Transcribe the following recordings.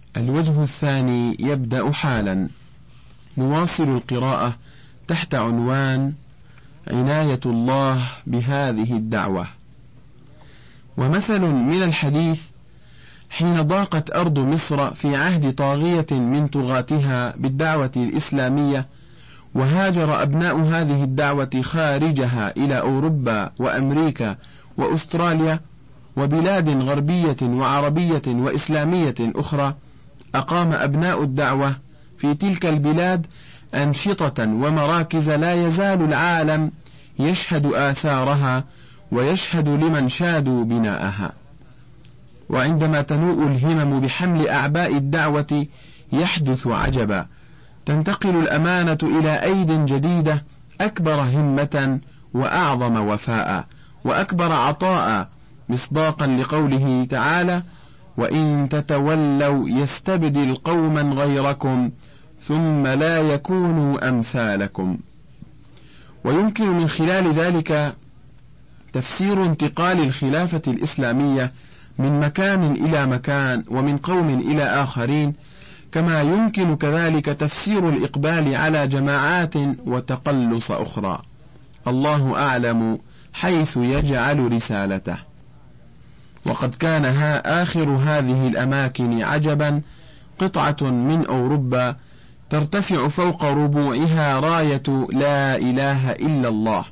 الوجه الثاني يبدأ حالا. نواصل القراءة تحت عنوان عناية الله بهذه الدعوة. ومثل من الحديث: حين ضاقت أرض مصر في عهد طاغية من طغاتها بالدعوة الإسلامية، وهاجر أبناء هذه الدعوة خارجها إلى أوروبا وأمريكا وأستراليا وبلاد غربية وعربية وإسلامية أخرى، أقام أبناء الدعوة في تلك البلاد أنشطة ومراكز لا يزال العالم يشهد آثارها ويشهد لمن شادوا بناءها. وعندما تنوء الهمم بحمل أعباء الدعوة يحدث عجبا، تنتقل الأمانة إلى أيد جديدة أكبر همة وأعظم وفاء وأكبر عطاء، مصداقا لقوله تعالى: وإن تتولوا يستبدل قوما غيركم ثم لا يكونوا أمثالكم. ويمكن من خلال ذلك تفسير انتقال الخلافة الإسلامية من مكان إلى مكان ومن قوم إلى آخرين، كما يمكن كذلك تفسير الإقبال على جماعات وتقلص أخرى. الله أعلم حيث يجعل رسالته. وقد كان آخر هذه الأماكن عجبا، قطعة من أوروبا ترتفع فوق ربوعها راية لا إله إلا الله،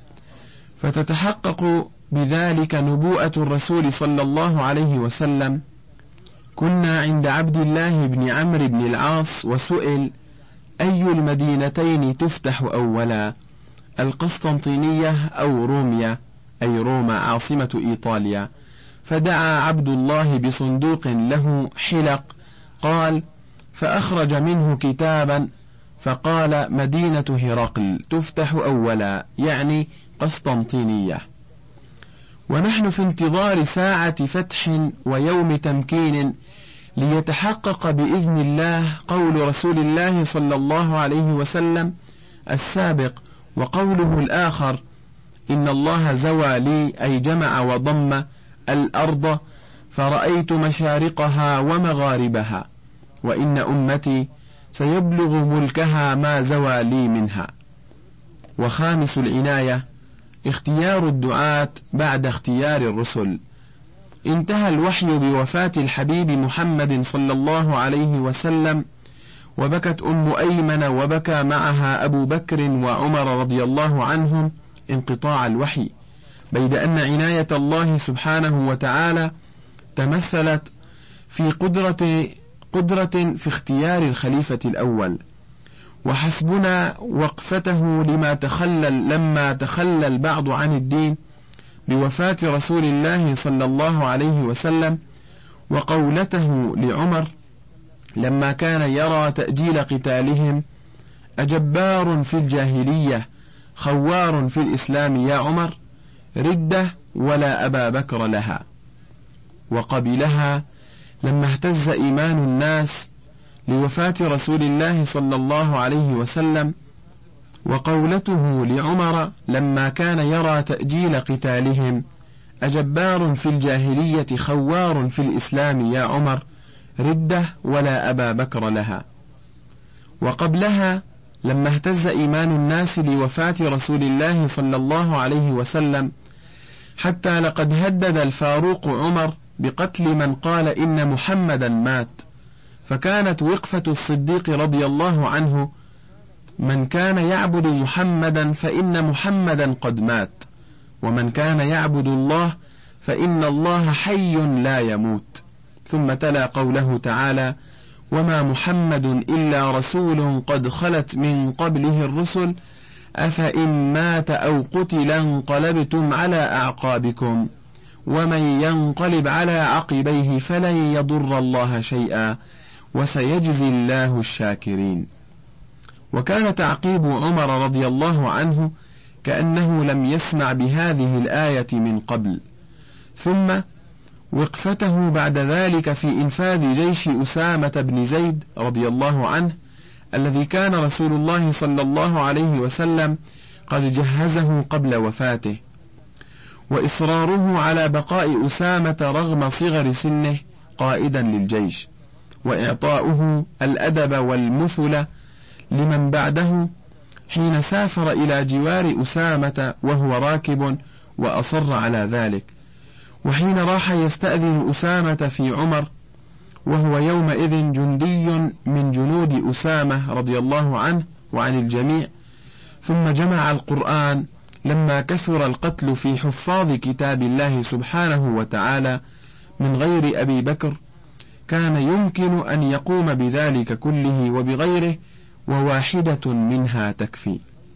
فتتحقق بذلك نبوءة الرسول صلى الله عليه وسلم: كنا عند عبد الله بن عمرو بن العاص وسئل: أي المدينتين تفتح أولا، القسطنطينية أو روميا، أي روما عاصمة إيطاليا؟ فدعا عبد الله بصندوق له حلق، قال: فأخرج منه كتابا فقال: مدينة هرقل تفتح أولا، يعني قسطنطينية. ونحن في انتظار ساعة فتح ويوم تمكين ليتحقق بإذن الله قول رسول الله صلى الله عليه وسلم السابق، وقوله الآخر: إن الله زوى لي، أي جمع وضم الأرض فرأيت مشارقها ومغاربها، وإن أمتي سيبلغ ملكها ما زوى لي منها. وخامس العناية اختيار الدعاة بعد اختيار الرسل. انتهى الوحي بوفاة الحبيب محمد صلى الله عليه وسلم، وبكت أم أيمن وبكى معها أبو بكر وعمر رضي الله عنهم انقطاع الوحي، بيد أن عناية الله سبحانه وتعالى تمثلت في قدرة في اختيار الخليفة الأول. وحسبنا وقفته لما تخلى البعض عن الدين بوفاة رسول الله صلى الله عليه وسلم، وقولته لعمر لما كان يرى تأجيل قتالهم: أجبار في الجاهلية خوار في الإسلام يا عمر، ردة ولا أبا بكر لها. وقبلها لما اهتز إيمان الناس لوفاة رسول الله صلى الله عليه وسلم، وقولته لعمر لما كان يرى تأجيل قتالهم: أجبار في الجاهلية خوار في الإسلام يا عمر، ردة ولا أبا بكر لها. وقبلها لما اهتز إيمان الناس لوفاة رسول الله صلى الله عليه وسلم، حتى لقد هدد الفاروق عمر بقتل من قال إن محمدا مات، فكانت وقفة الصديق رضي الله عنه: من كان يعبد محمدا فإن محمدا قد مات، ومن كان يعبد الله فإن الله حي لا يموت. ثم تلا قوله تعالى: وما محمد إلا رسول قد خلت من قبله الرسل أفإن مات أو قتل انقلبتم على أعقابكم ومن ينقلب على عقبيه فلن يضر الله شيئا وسيجزي الله الشاكرين. وكان تعقيب عمر رضي الله عنه كأنه لم يسمع بهذه الآية من قبل. ثم وقفته بعد ذلك في إنفاذ جيش أسامة بن زيد رضي الله عنه، الذي كان رسول الله صلى الله عليه وسلم قد جهزه قبل وفاته، وإصراره على بقاء أسامة رغم صغر سنه قائدا للجيش، وإعطاؤه الأدب والمثل لمن بعده حين سافر إلى جوار أسامة وهو راكب وأصر على ذلك، وحين راح يستأذن أسامة في عمر وهو يومئذ جندي من جنود أسامة رضي الله عنه وعن الجميع، ثم جمع القرآن لما كثر القتل في حفاظ كتاب الله سبحانه وتعالى من غير أبي بكر، كان يمكن أن يقوم بذلك كله وبغيره، وواحدة منها تكفي.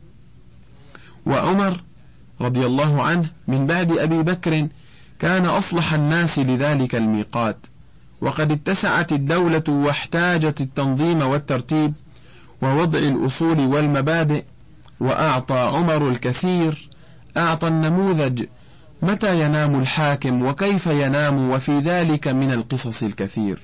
وعمر رضي الله عنه من بعد أبي بكر كان أصلح الناس لذلك الميقات، وقد اتسعت الدولة واحتاجت التنظيم والترتيب ووضع الأصول والمبادئ، وأعطى عمر الكثير، أعطى النموذج متى ينام الحاكم وكيف ينام، وفي ذلك من القصص الكثير.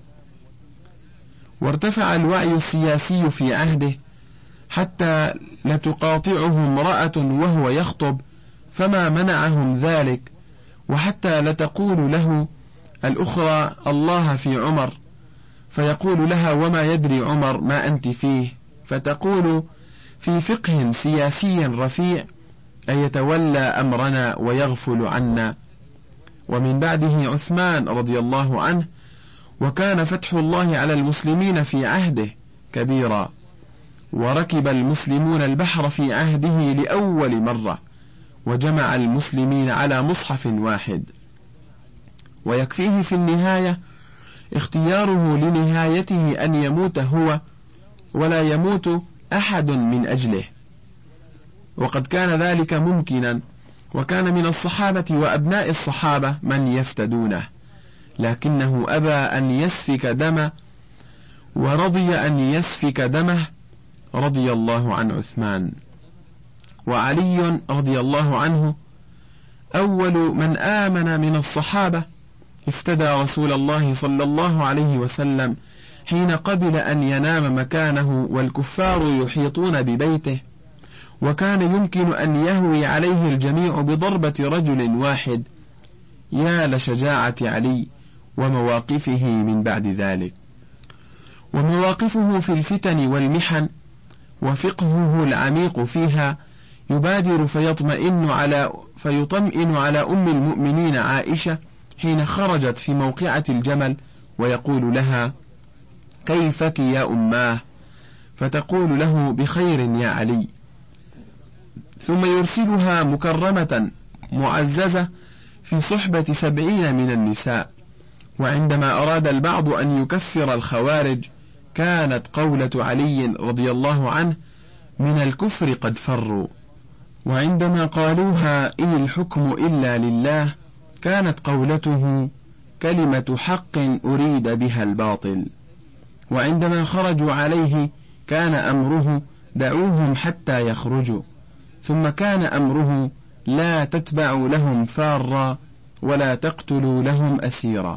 وارتفع الوعي السياسي في عهده حتى لتقاطعه امرأة وهو يخطب فما منعهم ذلك، وحتى لتقول له الأخرى الله في عمر، فيقول لها وما يدري عمر ما أنت فيه، فتقول في فقه سياسي رفيع أن يتولى أمرنا ويغفل عنا. ومن بعده عثمان رضي الله عنه، وكان فتح الله على المسلمين في عهده كبيرا، وركب المسلمون البحر في عهده لأول مرة، وجمع المسلمين على مصحف واحد. ويكفيه في النهاية اختياره لنهايته أن يموت هو ولا يموت أحد من أجله، وقد كان ذلك ممكنا، وكان من الصحابة وأبناء الصحابة من يفتدونه، لكنه أبى أن يسفك دمه ورضي أن يسفك دمه رضي الله عن عثمان. وعلي رضي الله عنه أول من آمن من الصحابة، افتدى رسول الله صلى الله عليه وسلم حين قبل أن ينام مكانه والكفار يحيطون ببيته، وكان يمكن أن يهوي عليه الجميع بضربة رجل واحد. يا لشجاعة علي ومواقفه من بعد ذلك، ومواقفه في الفتن والمحن وفقهه العميق فيها يبادر فيطمئن على أم المؤمنين عائشة حين خرجت في موقعة الجمل، ويقول لها كيفك يا أماه، فتقول له بخير يا علي، ثم يرسلها مكرمة معززة في صحبة 70 من النساء. وعندما أراد البعض أن يكفر الخوارج كانت قولة علي رضي الله عنه من الكفر قد فروا، وعندما قالوها إن الحكم إلا لله كانت قولته كلمة حق أريد بها الباطل. وعندما خرجوا عليه كان أمره دعوهم حتى يخرجوا، ثم كان أمره لا تتبعوا لهم فارا ولا تقتلوا لهم أسيرا.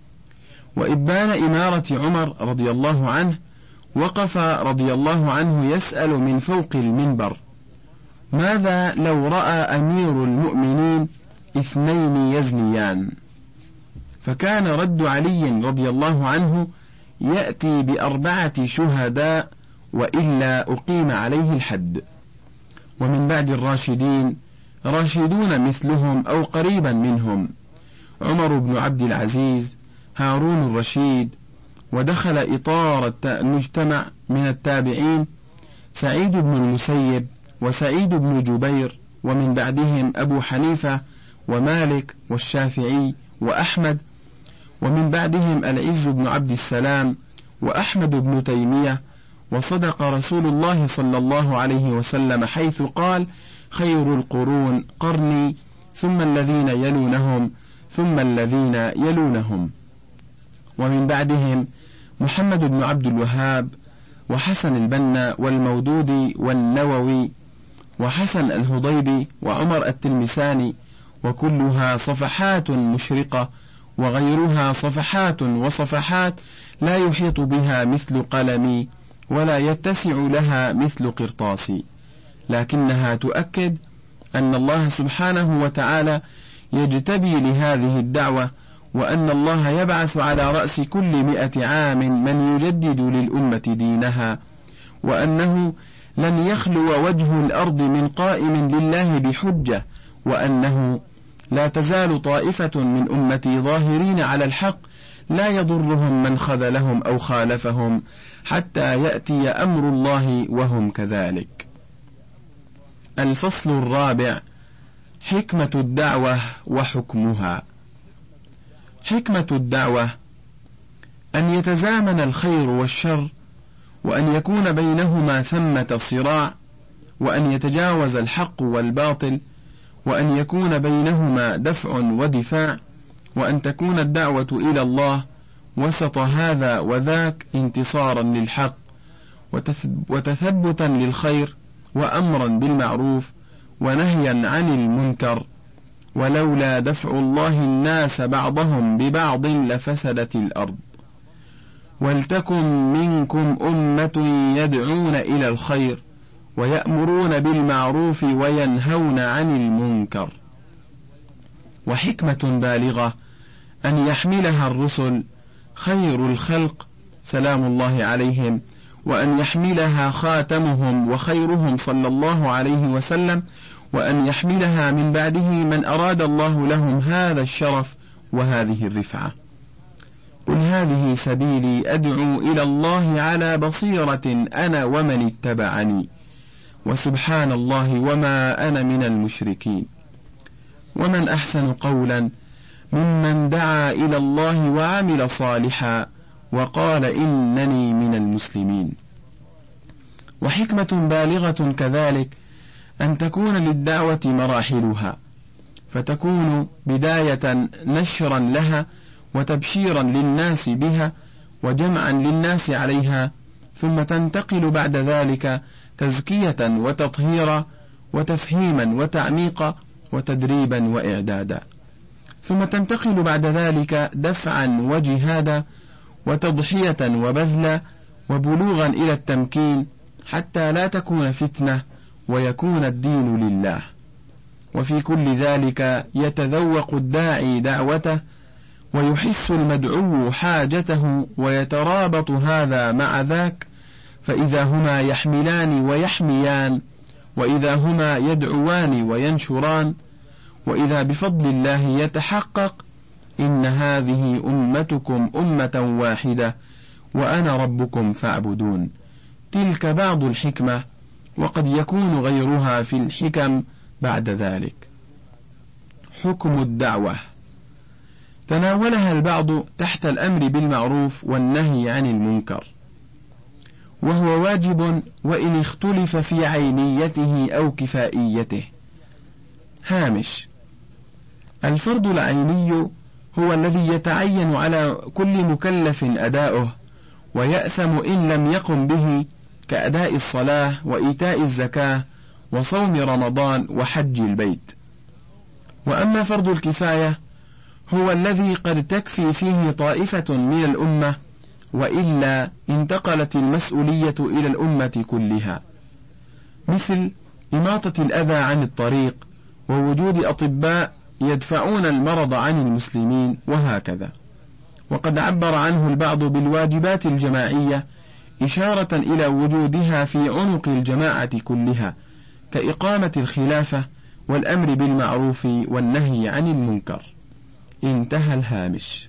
وإبان إمارة عمر رضي الله عنه وقف رضي الله عنه يسأل من فوق المنبر ماذا لو رأى أمير المؤمنين 2 يزنيان؟ فكان رد علي رضي الله عنه يأتي ب4 شهداء وإلا أقيم عليه الحد. ومن بعد الراشدين راشدون مثلهم أو قريبا منهم: عمر بن عبد العزيز، هارون الرشيد، ودخل إطار المجتمع من التابعين سعيد بن المسيب وسعيد بن جبير، ومن بعدهم أبو حنيفة ومالك والشافعي وأحمد، ومن بعدهم العز بن عبد السلام وأحمد بن تيمية. وصدق رسول الله صلى الله عليه وسلم حيث قال خير القرون قرني ثم الذين يلونهم ثم الذين يلونهم. ومن بعدهم محمد بن عبد الوهاب وحسن البنا والمودودي والنووي وحسن الهضيبي وعمر التلمساني، وكلها صفحات مشرقة، وغيرها صفحات وصفحات لا يحيط بها مثل قلمي ولا يتسع لها مثل قرطاسي، لكنها تؤكد أن الله سبحانه وتعالى يجتبي لهذه الدعوة وأن الله يبعث على رأس كل 100 عام من يجدد للأمة دينها، وأنه لن يخلو وجه الأرض من قائم لله بحجة، وأنه لا تزال طائفة من أمتي ظاهرين على الحق لا يضرهم من خذلهم أو خالفهم حتى يأتي أمر الله وهم كذلك. الفصل الرابع: حكمة الدعوة وحكمها. حكمة الدعوة أن يتزامن الخير والشر، وأن يكون بينهما ثمة صراع، وأن يتجاوز الحق والباطل، وأن يكون بينهما دفع ودفاع، وأن تكون الدعوة إلى الله وسط هذا وذاك انتصارا للحق وتثبتا للخير وأمرا بالمعروف ونهيا عن المنكر، ولولا دفع الله الناس بعضهم ببعض لفسدت الأرض. ولتكن منكم أمة يدعون إلى الخير ويأمرون بالمعروف وينهون عن المنكر. وحكمة بالغة أن يحملها الرسل خير الخلق سلام الله عليهم، وأن يحملها خاتمهم وخيرهم صلى الله عليه وسلم، وأن يحملها من بعده من أراد الله لهم هذا الشرف وهذه الرفعة. قل هذه سبيلي أدعو إلى الله على بصيرة أنا ومن اتبعني، وسبحان الله وما أنا من المشركين. ومن أحسن قولا ممن دعا إلى الله وعمل صالحا وقال إنني من المسلمين. وحكمة بالغة كذلك أن تكون للدعوة مراحلها، فتكون بداية نشرا لها وتبشيرا للناس بها وجمعا للناس عليها، ثم تنتقل بعد ذلك تزكية وتطهيرا وتفهيما وتعميقا وتدريبا وإعدادا، ثم تنتقل بعد ذلك دفعا وجهادا وتضحية وبذلا وبلوغا إلى التمكين حتى لا تكون فتنة ويكون الدين لله. وفي كل ذلك يتذوق الداعي دعوته ويحس المدعو حاجته ويترابط هذا مع ذاك، فإذا هما يحملان ويحميان، وإذا هما يدعوان وينشران، وإذا بفضل الله يتحقق إن هذه أمتكم أمة واحدة وأنا ربكم فاعبدون. تلك بعض الحكمة، وقد يكون غيرها في الحكم بعد ذلك. حكم الدعوة تناولها البعض تحت الأمر بالمعروف والنهي عن المنكر، وهو واجب وإن اختلف في عينيته أو كفائيته. هامش: الفرض العيني هو الذي يتعين على كل مكلف أداؤه ويأثم إن لم يقم به، كأداء الصلاة وإيتاء الزكاة وصوم رمضان وحج البيت. وأما فرض الكفاية هو الذي قد تكفي فيه طائفة من الأمة، وإلا انتقلت المسؤولية إلى الأمة كلها، مثل إماطة الأذى عن الطريق ووجود أطباء يدفعون المرض عن المسلمين وهكذا. وقد عبر عنه البعض بالواجبات الجماعية إشارة إلى وجودها في عنق الجماعة كلها، كإقامة الخلافة والأمر بالمعروف والنهي عن المنكر. انتهى الهامش.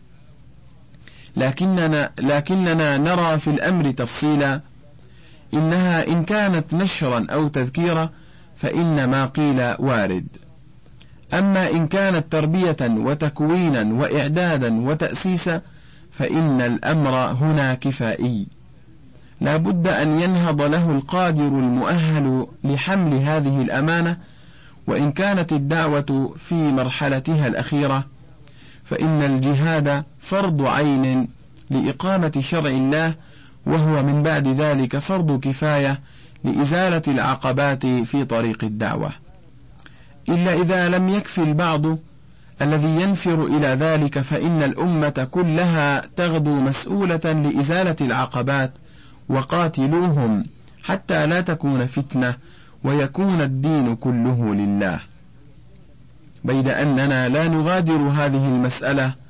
لكننا نرى في الأمر تفصيلا، إنها إن كانت نشرا أو تذكيرا فإن ما قيل وارد، أما إن كانت تربية وتكوينا وإعدادا وتأسيسا فإن الأمر هنا كفائي، لا بد أن ينهض له القادر المؤهل لحمل هذه الأمانة. وإن كانت الدعوة في مرحلتها الأخيرة فإن الجهاد فرض عين لإقامة شرع الله، وهو من بعد ذلك فرض كفاية لإزالة العقبات في طريق الدعوة، إلا إذا لم يكفي البعض الذي ينفر إلى ذلك، فإن الأمة كلها تغدو مسؤولة لإزالة العقبات، وقاتلوهم حتى لا تكون فتنة ويكون الدين كله لله. بيد أننا لا نغادر هذه المسألة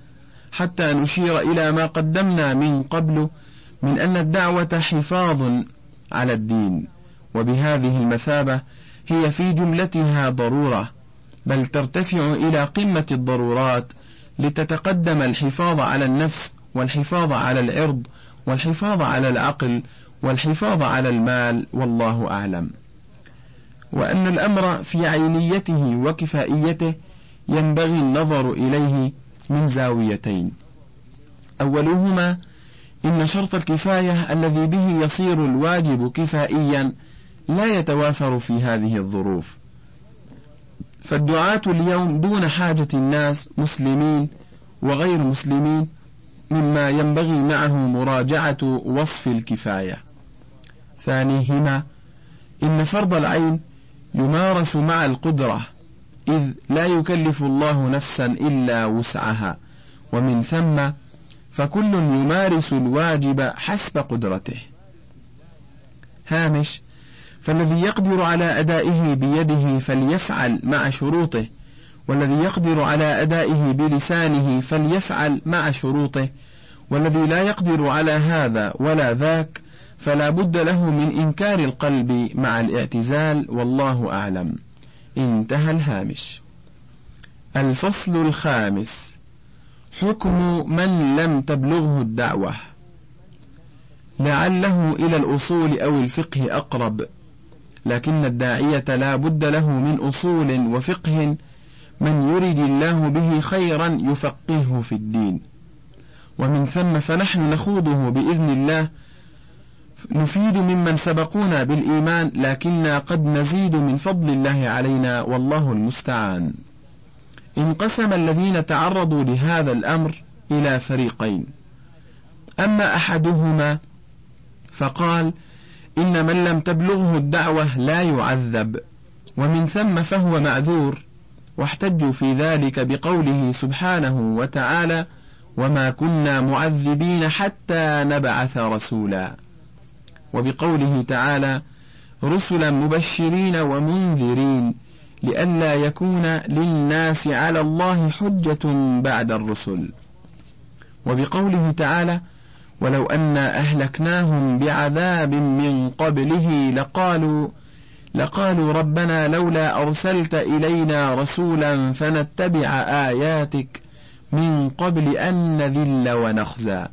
حتى نشير إلى ما قدمنا من قبل من أن الدعوة حفاظ على الدين، وبهذه المثابة هي في جملتها ضرورة، بل ترتفع إلى قمة الضرورات لتتقدم الحفاظ على النفس، والحفاظ على العرض، والحفاظ على العقل، والحفاظ على المال، والله أعلم. وأن الأمر في عينيته وكفائيته ينبغي النظر إليه من زاويتين: أولهما إن شرط الكفاية الذي به يصير الواجب كفائيا لا يتوافر في هذه الظروف، فالدعاة اليوم دون حاجة الناس مسلمين وغير مسلمين، مما ينبغي معه مراجعة وصف الكفاية. ثانيهما إن فرض العين يمارس مع القدرة، إذ لا يكلف الله نفسا إلا وسعها، ومن ثم فكل يمارس الواجب حسب قدرته. هامش: فالذي يقدر على أدائه بيده فليفعل مع شروطه، والذي يقدر على أدائه بلسانه فليفعل مع شروطه، والذي لا يقدر على هذا ولا ذاك فلا بد له من إنكار القلب مع الاعتزال، والله أعلم. انتهى الهامش. الفصل الخامس: حكم من لم تبلغه الدعوة. لعله إلى الأصول أو الفقه أقرب، لكن الداعية لا بد له من أصول وفقه، من يريد الله به خيرا يفقهه في الدين، ومن ثم فنحن نخوضه بإذن الله، نفيد ممن سبقونا بالإيمان، لكننا قد نزيد من فضل الله علينا، والله المستعان. انقسم الذين تعرضوا لهذا الأمر إلى فريقين: أما أحدهما فقال إن من لم تبلغه الدعوة لا يعذب، ومن ثم فهو معذور، واحتجوا في ذلك بقوله سبحانه وتعالى: وما كنا معذبين حتى نبعث رسولا، وبقوله تعالى: رسلا مبشرين ومنذرين لئلا يكون للناس على الله حجة بعد الرسل، وبقوله تعالى: ولو أنا أهلكناهم بعذاب من قبله لقالوا ربنا لولا أرسلت إلينا رسولا فنتبع آياتك من قبل أن نذل ونخزى،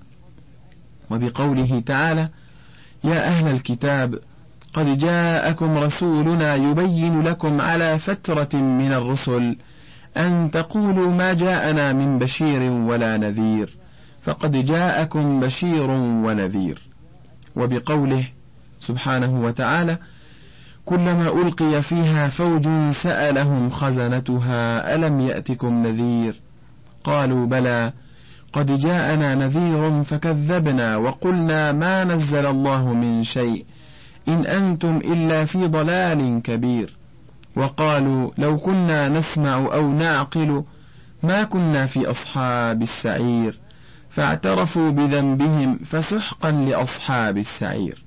وبقوله تعالى: يا أهل الكتاب قد جاءكم رسولنا يبين لكم على فترة من الرسل أن تقولوا ما جاءنا من بشير ولا نذير، فقد جاءكم بشير ونذير، وبقوله سبحانه وتعالى: كلما ألقي فيها فوج سألهم خزنتها ألم يأتكم نذير، قالوا بلى قد جاءنا نذير فكذبنا وقلنا ما نزل الله من شيء إن أنتم إلا في ضلال كبير، وقالوا لو كنا نسمع أو نعقل ما كنا في أصحاب السعير، فاعترفوا بذنبهم فسحقا لأصحاب السعير،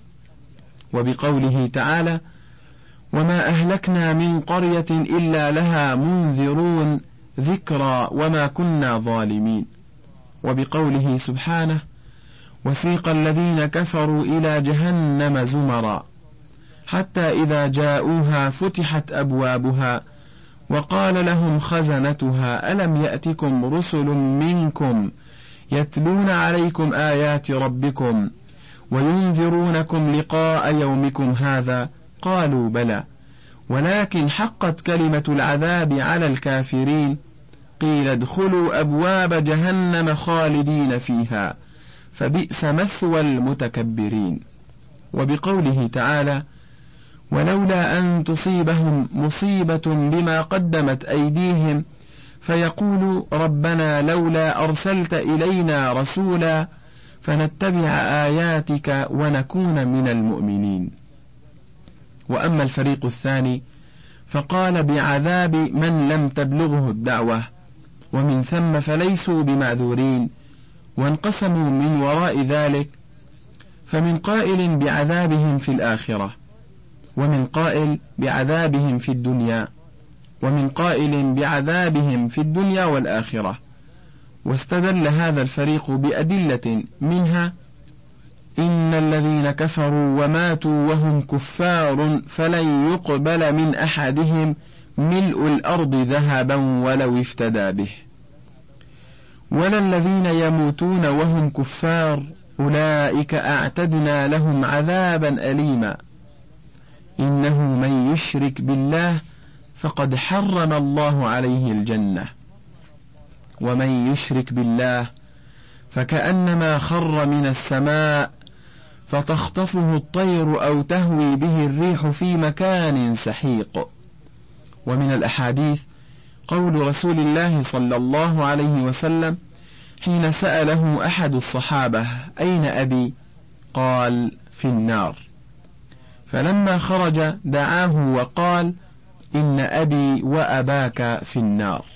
وبقوله تعالى: وما أهلكنا من قرية إلا لها منذرون ذكرى وما كنا ظالمين، وبقوله سبحانه: وسيق الذين كفروا إلى جهنم زمرا حتى إذا جاءوها فتحت أبوابها وقال لهم خزنتها ألم يأتكم رسل منكم يتلون عليكم آيات ربكم وينذرونكم لقاء يومكم هذا، قالوا بلى ولكن حقت كلمة العذاب على الكافرين، قيل ادخلوا أبواب جهنم خالدين فيها فبئس مثوى المتكبرين، وبقوله تعالى: ولولا أن تصيبهم مصيبة بما قدمت أيديهم فيقولوا ربنا لولا أرسلت إلينا رسولا فنتبع آياتك ونكون من المؤمنين. وأما الفريق الثاني فقال بعذاب من لم تبلغه الدعوة، ومن ثم فليسوا بمعذورين، وانقسموا من وراء ذلك، فمن قائل بعذابهم في الآخرة، ومن قائل بعذابهم في الدنيا، ومن قائل بعذابهم في الدنيا والآخرة، واستدل هذا الفريق بأدلة منها: إن الذين كفروا وماتوا وهم كفار فلن يقبل من أحدهم ملء الأرض ذهبا ولو افتدى به، ولا الذين يموتون وهم كفار أولئك أعتدنا لهم عذابا أليما، إنه من يشرك بالله فقد حرم الله عليه الجنة، ومن يشرك بالله فكأنما خر من السماء فتخطفه الطير أو تهوي به الريح في مكان سحيق. ومن الأحاديث قول رسول الله صلى الله عليه وسلم حين سأله أحد الصحابة: أين أبي؟ قال: في النار. فلما خرج دعاه وقال: إن أبي وأباك في النار.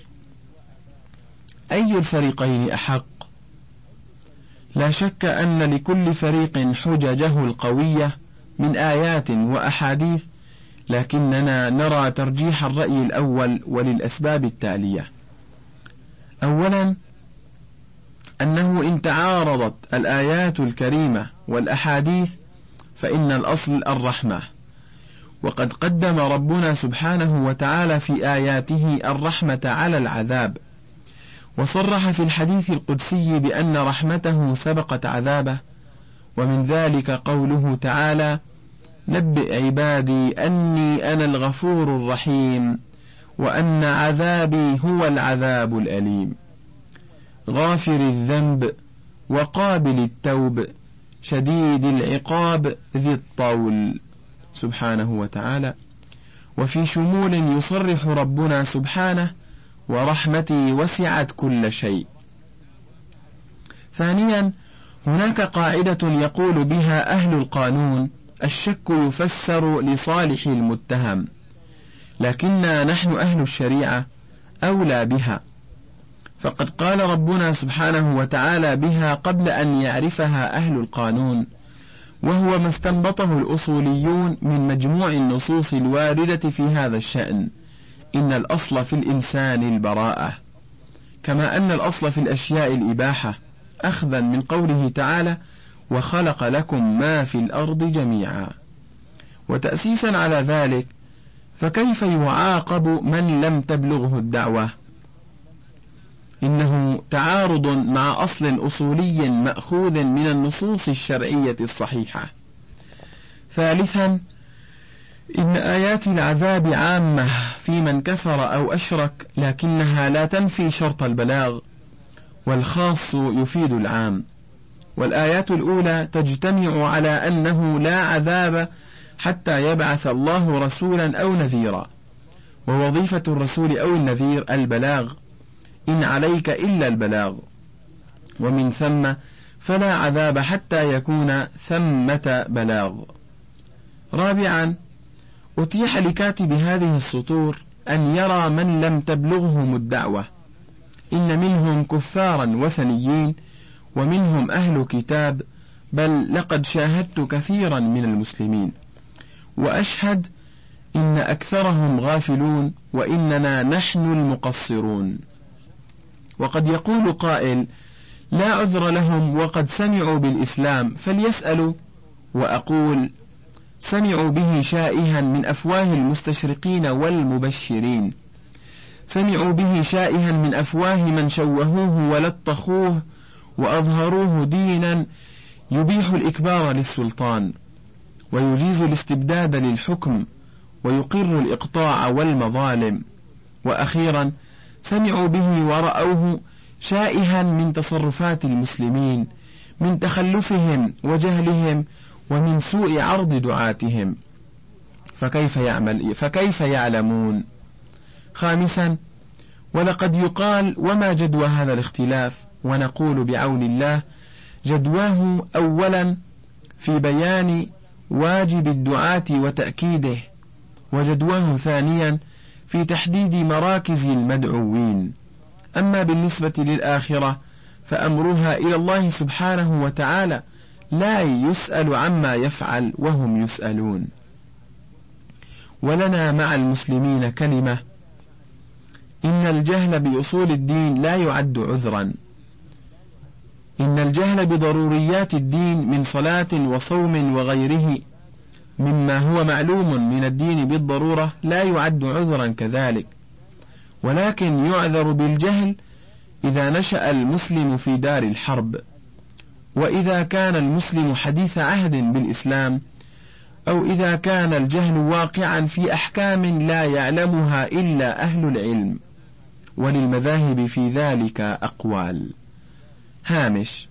أي الفريقين أحق؟ لا شك أن لكل فريق حججه القوية من آيات وأحاديث، لكننا نرى ترجيح الرأي الأول وللأسباب التالية: أولا، أنه إن تعارضت الآيات الكريمة والأحاديث فإن الأصل الرحمة، وقد قدم ربنا سبحانه وتعالى في آياته الرحمة على العذاب، وصرح في الحديث القدسي بأن رحمته سبقت عذابه، ومن ذلك قوله تعالى: نبئ عبادي أني أنا الغفور الرحيم وأن عذابي هو العذاب الأليم، غافر الذنب وقابل التوب شديد العقاب ذي الطول سبحانه وتعالى. وفي شمول يصرح ربنا سبحانه: ورحمتي وسعت كل شيء. ثانيا، هناك قاعدة يقول بها أهل القانون: الشك يفسر لصالح المتهم، لكننا نحن أهل الشريعة أولى بها، فقد قال ربنا سبحانه وتعالى بها قبل أن يعرفها أهل القانون، وهو ما استنبطه الأصوليون من مجموع النصوص الواردة في هذا الشأن: إن الأصل في الإنسان البراءة، كما أن الأصل في الأشياء الإباحة، أخذا من قوله تعالى: وخلق لكم ما في الأرض جميعا. وتأسيسا على ذلك، فكيف يعاقب من لم تبلغه الدعوة؟ إنه تعارض مع أصل أصولي مأخوذ من النصوص الشرعية الصحيحة. ثالثا، إن آيات العذاب عامة في من كفر أو أشرك، لكنها لا تنفي شرط البلاغ، والخاص يفيد العام. والآيات الأولى تجتمع على أنه لا عذاب حتى يبعث الله رسولا أو نذيرا، ووظيفة الرسول أو النذير البلاغ، إن عليك إلا البلاغ، ومن ثم فلا عذاب حتى يكون ثمة بلاغ. رابعا، أتيح لكاتب هذه السطور أن يرى من لم تبلغهم الدعوة، إن منهم كفارا وثنيين، ومنهم أهل كتاب، بل لقد شاهدت كثيرا من المسلمين، وأشهد إن أكثرهم غافلون، وإننا نحن المقصرون. وقد يقول قائل: لا عذر لهم وقد سمعوا بالإسلام فليسألوا، وأقول: سمعوا به شائها من أفواه المستشرقين والمبشرين، سمعوا به شائها من أفواه من شوهوه ولطخوه وأظهروه دينا يبيح الإكبار للسلطان، ويجيز الاستبداد للحكم، ويقر الإقطاع والمظالم. وأخيرا، سمعوا به ورأوه شائها من تصرفات المسلمين، من تخلفهم وجهلهم ومن سوء عرض دعاتهم، فكيف يعلمون؟ خامسا، ولقد يقال: وما جدوى هذا الاختلاف؟ ونقول بعون الله: جدواه أولا في بيان واجب الدعاة وتأكيده، وجدواه ثانيا في تحديد مراكز المدعوين. أما بالنسبة للآخرة فأمرها إلى الله سبحانه وتعالى، لا يسأل عما يفعل وهم يسألون. ولنا مع المسلمين كلمة: إن الجهل بأصول الدين لا يعد عذرا، إن الجهل بضروريات الدين من صلاة وصوم وغيره مما هو معلوم من الدين بالضرورة لا يعد عذرا كذلك، ولكن يعذر بالجهل إذا نشأ المسلم في دار الحرب، وإذا كان المسلم حديث عهد بالإسلام، أو إذا كان الجهل واقعا في أحكام لا يعلمها إلا أهل العلم. وللمذاهب في ذلك أقوال. هامش: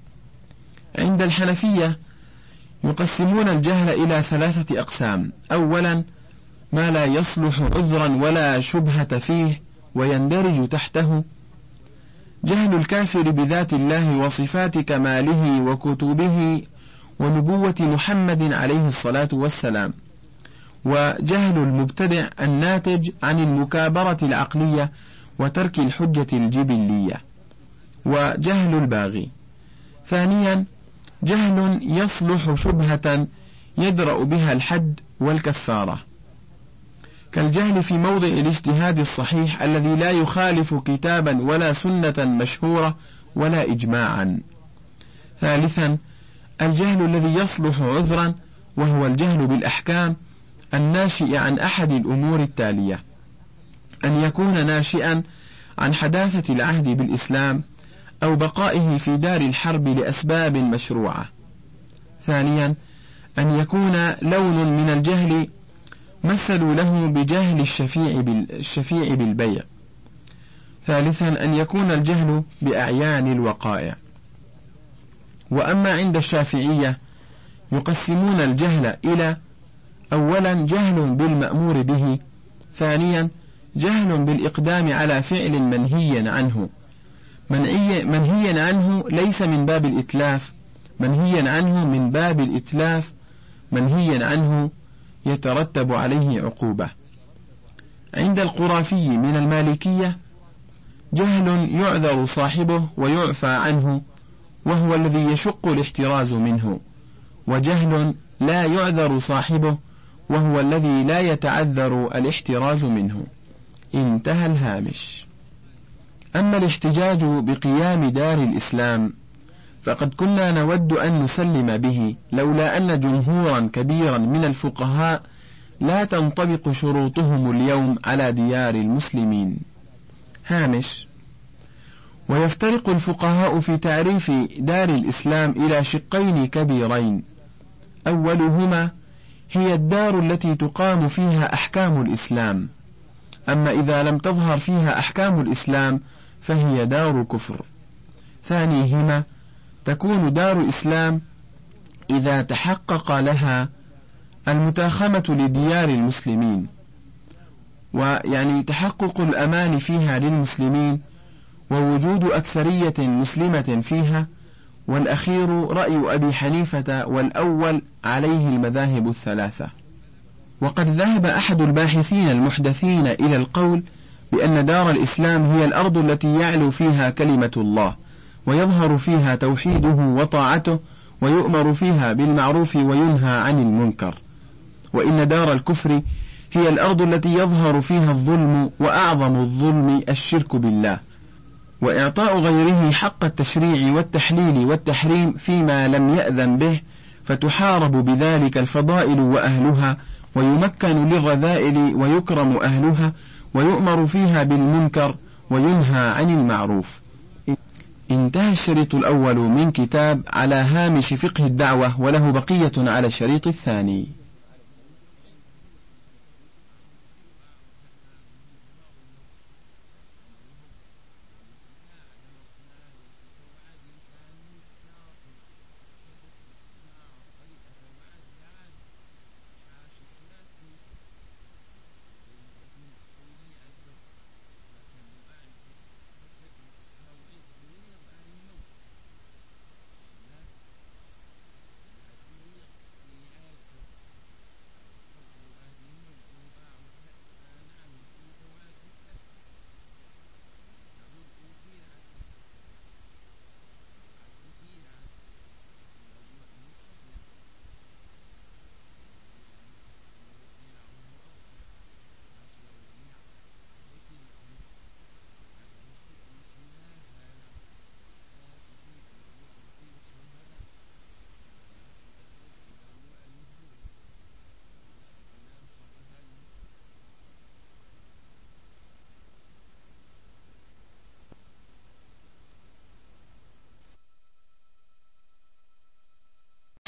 عند الحنفية يقسمون الجهل إلى 3 أقسام. أولا، ما لا يصلح عذرا ولا شبهة فيه ويندرج تحته جهل الكافر بذات الله وصفات كماله وكتبه ونبوة محمد عليه الصلاة والسلام، وجهل المبتدع الناتج عن المكابرة العقلية وترك الحجة الجبلية، وجهل الباغي. ثانيا، جهل يصلح شبهة يدرأ بها الحد والكفارة، كالجهل في موضع الاجتهاد الصحيح الذي لا يخالف كتابا ولا سنة مشهورة ولا إجماعا. ثالثا، الجهل الذي يصلح عذرا، وهو الجهل بالأحكام الناشئ عن أحد الأمور التالية: أن يكون ناشئا عن حداثة العهد بالإسلام أو بقائه في دار الحرب لأسباب مشروعة. ثانيا، أن يكون لون من الجهل مثلوا له بجهل الشفيع بالبيع. ثالثا، أن يكون الجهل بأعيان الوقائع. وأما عند الشافعية يقسمون الجهل إلى: أولا، جهل بالمأمور به. ثانيا، جهل بالإقدام على فعل منهيا عنه. منهيا عنه ليس من باب الإتلاف، منهيا عنه من باب الإتلاف، منهيا عنه يترتب عليه عقوبة. عند القرافي من المالكية جهل يعذر صاحبه ويعفى عنه، وهو الذي يشق الاحتراز منه، وجهل لا يعذر صاحبه، وهو الذي لا يتعذر الاحتراز منه. انتهى الهامش. أما الاحتجاج بقيام دار الإسلام فقد كنا نود أن نسلم به، لولا أن جمهورا كبيرا من الفقهاء لا تنطبق شروطهم اليوم على ديار المسلمين. هامش: ويفترق الفقهاء في تعريف دار الإسلام إلى شقين كبيرين: أولهما هي الدار التي تقام فيها أحكام الإسلام، أما إذا لم تظهر فيها أحكام الإسلام فهي دار كفر. ثانيهما تكون دار إسلام إذا تحقق لها المتاخمة لديار المسلمين، ويعني تحقق الأمان فيها للمسلمين، ووجود أكثرية مسلمة فيها، والأخير رأي أبي حنيفة، والأول عليه المذاهب الثلاثة. وقد ذهب أحد الباحثين المحدثين إلى القول بأن دار الإسلام هي الأرض التي يعلو فيها كلمة الله، ويظهر فيها توحيده وطاعته، ويؤمر فيها بالمعروف وينهى عن المنكر، وإن دار الكفر هي الأرض التي يظهر فيها الظلم، وأعظم الظلم الشرك بالله، وإعطاء غيره حق التشريع والتحليل والتحريم فيما لم يأذن به، فتحارب بذلك الفضائل وأهلها، ويمكن للرذائل ويكرم أهلها، ويؤمر فيها بالمنكر وينهى عن المعروف. انتهى الشريط الأول من كتاب على هامش فقه الدعوة، وله بقية على الشريط الثاني.